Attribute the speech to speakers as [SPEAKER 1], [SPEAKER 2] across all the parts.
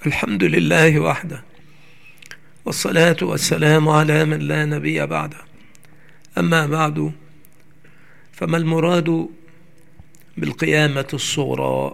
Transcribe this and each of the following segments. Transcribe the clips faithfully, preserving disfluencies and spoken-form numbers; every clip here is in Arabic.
[SPEAKER 1] الحمد لله وحده، والصلاة والسلام على من لا نبي بعده. أما بعد، فما المراد بالقيامة الصغرى؟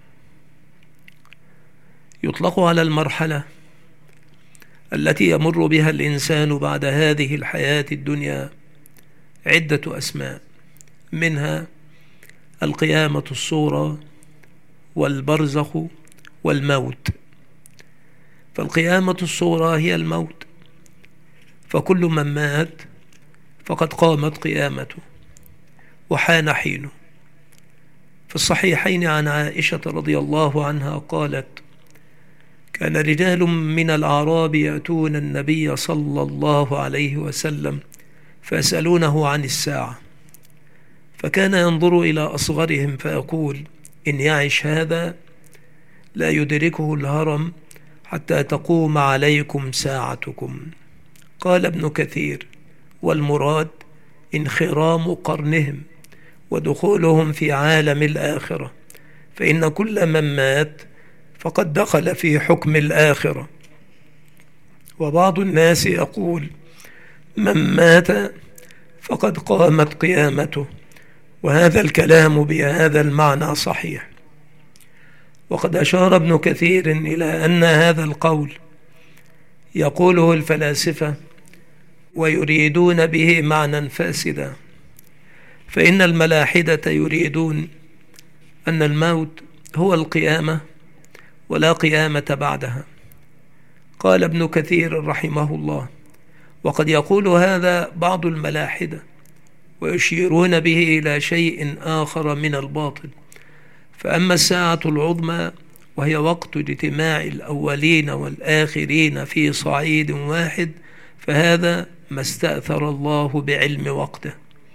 [SPEAKER 1] يطلق على المرحلة التي يمر بها الإنسان بعد هذه الحياة الدنيا عدة أسماء، منها القيامة الصغرى والبرزخ والموت. فالقيامة الصغرى هي الموت، فكل من مات فقد قامت قيامته وحان حينه. في الصحيحين عن عائشة رضي الله عنها قالت: كان رجال من الأعراب يأتون النبي صلى الله عليه وسلم فيسألونه عن الساعة، فكان ينظر إلى أصغرهم فيقول: إن يعش هذا لا يدركه الهرم حتى تقوم عليكم ساعتكم. قال ابن كثير: والمراد انخرام قرنهم ودخولهم في عالم الآخرة، فإن كل من مات فقد دخل في حكم الآخرة. وبعض الناس يقول: من مات فقد قامت قيامته، وهذا الكلام بهذا المعنى صحيح. وقد أشار ابن كثير إلى أن هذا القول يقوله الفلاسفة ويريدون به معنى فاسدا، فإن الملاحدة يريدون أن الموت هو القيامة ولا قيامة بعدها. قال ابن كثير رحمه الله: وقد يقول هذا بعض الملاحدة ويشيرون به إلى شيء آخر من الباطل. فأما الساعة العظمى وهي وقت اجتماع الأولين والآخرين في صعيد واحد، فهذا ما استأثر الله بعلم وقته.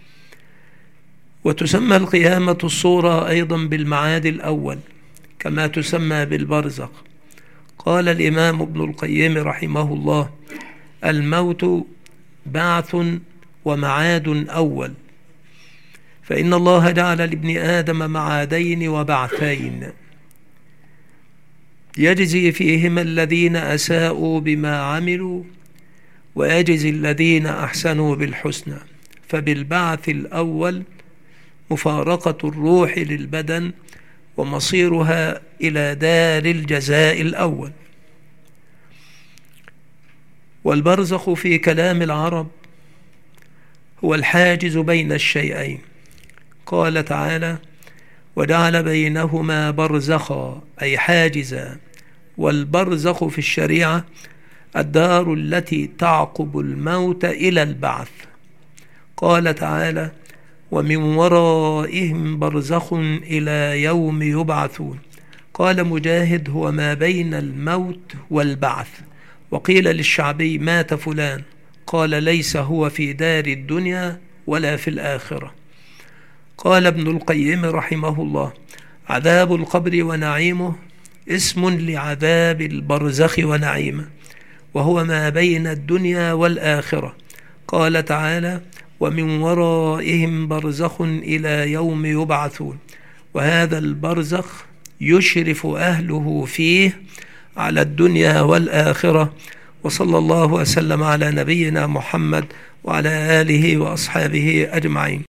[SPEAKER 1] وتسمى القيامة الصغرى أيضا بالمعاد الأول، كما تسمى بالبرزخ. قال الإمام ابن القيم رحمه الله: الموت بعث ومعاد أول، فإن الله جعل لابن آدم معادين وبعثين يجزي فيهما الذين أساءوا بما عملوا ويجزي الذين أحسنوا بالحسنى. فبالبعث الأول مفارقة الروح للبدن ومصيرها إلى دار الجزاء الأول. والبرزخ في كلام العرب هو الحاجز بين الشيئين. قال تعالى: وجعل بينهما برزخا، أي حاجزا. والبرزخ في الشريعة الدار التي تعقب الموت إلى البعث. قال تعالى: ومن ورائهم برزخ إلى يوم يبعثون. قال مجاهد: هو ما بين الموت والبعث. وقيل للشعبي: مات فلان، قال: ليس هو في دار الدنيا ولا في الآخرة. قال ابن القيم رحمه الله: عذاب القبر ونعيمه اسم لعذاب البرزخ ونعيمه، وهو ما بين الدنيا والآخرة. قال تعالى: ومن ورائهم برزخ إلى يوم يبعثون. وهذا البرزخ يشرف أهله فيه على الدنيا والآخرة. وصلى الله وسلم على نبينا محمد وعلى آله وأصحابه أجمعين.